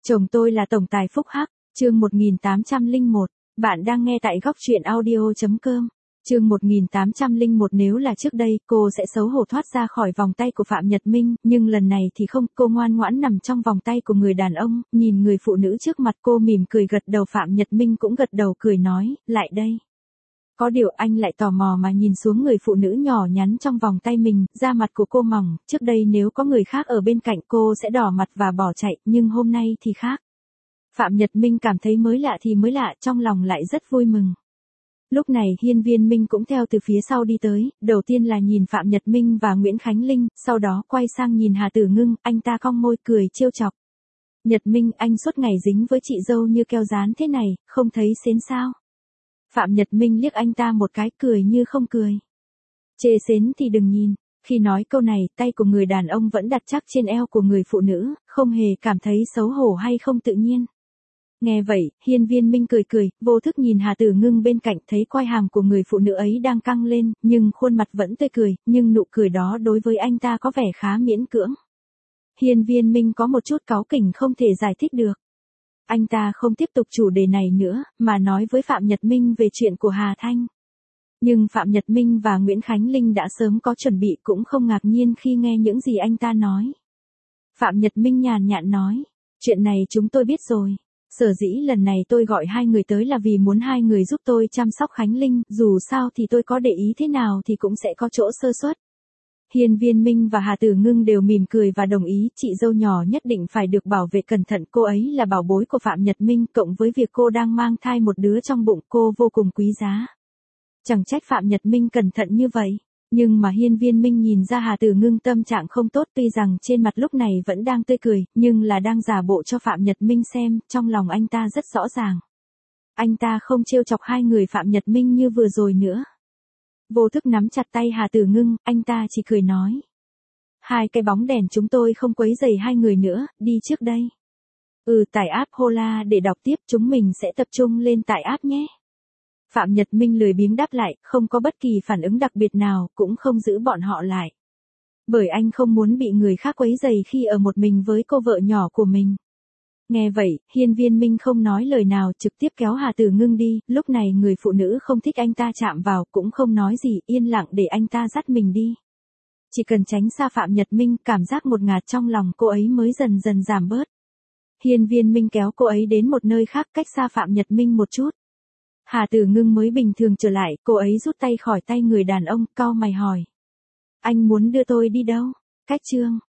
Chồng tôi là tổng tài phúc hắc, chương 1801, bạn đang nghe tại góc truyện audio.com. Chương 1801 nếu là trước đây, cô sẽ xấu hổ thoát ra khỏi vòng tay của Phạm Nhật Minh, nhưng lần này thì không, cô ngoan ngoãn nằm trong vòng tay của người đàn ông, nhìn người phụ nữ trước mặt cô mỉm cười gật đầu. Phạm Nhật Minh cũng gật đầu cười nói, lại đây. Có điều anh lại tò mò mà nhìn xuống người phụ nữ nhỏ nhắn trong vòng tay mình, da mặt của cô mỏng, trước đây nếu có người khác ở bên cạnh cô sẽ đỏ mặt và bỏ chạy, nhưng hôm nay thì khác. Phạm Nhật Minh cảm thấy mới lạ thì mới lạ, trong lòng lại rất vui mừng. Lúc này Hiên Viên Minh cũng theo từ phía sau đi tới, đầu tiên là nhìn Phạm Nhật Minh và Nguyễn Khánh Linh, sau đó quay sang nhìn Hà Tử Ngưng, anh ta cong môi cười trêu chọc. Nhật Minh, anh suốt ngày dính với chị dâu như keo dán thế này, không thấy sến sao? Phạm Nhật Minh liếc anh ta một cái cười như không cười. Chê sến thì đừng nhìn. Khi nói câu này, tay của người đàn ông vẫn đặt chắc trên eo của người phụ nữ, không hề cảm thấy xấu hổ hay không tự nhiên. Nghe vậy, Hiên Viên Minh cười cười, vô thức nhìn Hà Tử Ngưng bên cạnh, thấy quai hàm của người phụ nữ ấy đang căng lên, nhưng khuôn mặt vẫn tươi cười, nhưng nụ cười đó đối với anh ta có vẻ khá miễn cưỡng. Hiên Viên Minh có một chút cáu kỉnh không thể giải thích được. Anh ta không tiếp tục chủ đề này nữa, mà nói với Phạm Nhật Minh về chuyện của Hà Thanh. Nhưng Phạm Nhật Minh và Nguyễn Khánh Linh đã sớm có chuẩn bị, cũng không ngạc nhiên khi nghe những gì anh ta nói. Phạm Nhật Minh nhàn nhạt nói, chuyện này chúng tôi biết rồi. Sở dĩ lần này tôi gọi hai người tới là vì muốn hai người giúp tôi chăm sóc Khánh Linh, dù sao thì tôi có để ý thế nào thì cũng sẽ có chỗ sơ suất. Hiên Viên Minh và Hà Tử Ngưng đều mỉm cười và đồng ý, chị dâu nhỏ nhất định phải được bảo vệ cẩn thận, cô ấy là bảo bối của Phạm Nhật Minh, cộng với việc cô đang mang thai một đứa trong bụng, cô vô cùng quý giá. Chẳng trách Phạm Nhật Minh cẩn thận như vậy. Nhưng mà Hiên Viên Minh nhìn ra Hà Tử Ngưng tâm trạng không tốt, tuy rằng trên mặt lúc này vẫn đang tươi cười, nhưng là đang giả bộ cho Phạm Nhật Minh xem, trong lòng anh ta rất rõ ràng. Anh ta không trêu chọc hai người Phạm Nhật Minh như vừa rồi nữa. Vô thức nắm chặt tay Hà Tử Ngưng, anh ta chỉ cười nói. Hai cái bóng đèn chúng tôi không quấy rầy hai người nữa, đi trước đây. Tải app Hola để đọc tiếp, chúng mình sẽ tập trung lên tải app nhé. Phạm Nhật Minh lười biếng đáp lại, không có bất kỳ phản ứng đặc biệt nào, cũng không giữ bọn họ lại. Bởi anh không muốn bị người khác quấy rầy khi ở một mình với cô vợ nhỏ của mình. Nghe vậy, Hiên Viên Minh không nói lời nào, trực tiếp kéo Hà Tử Ngưng đi, lúc này người phụ nữ không thích anh ta chạm vào, cũng không nói gì, yên lặng để anh ta dắt mình đi. Chỉ cần tránh xa Phạm Nhật Minh, cảm giác ngột ngạt trong lòng cô ấy mới dần dần giảm bớt. Hiên Viên Minh kéo cô ấy đến một nơi khác cách xa Phạm Nhật Minh một chút. Hà Tử Ngưng mới bình thường trở lại, cô ấy rút tay khỏi tay người đàn ông, cau mày hỏi. Anh muốn đưa tôi đi đâu? Cách chương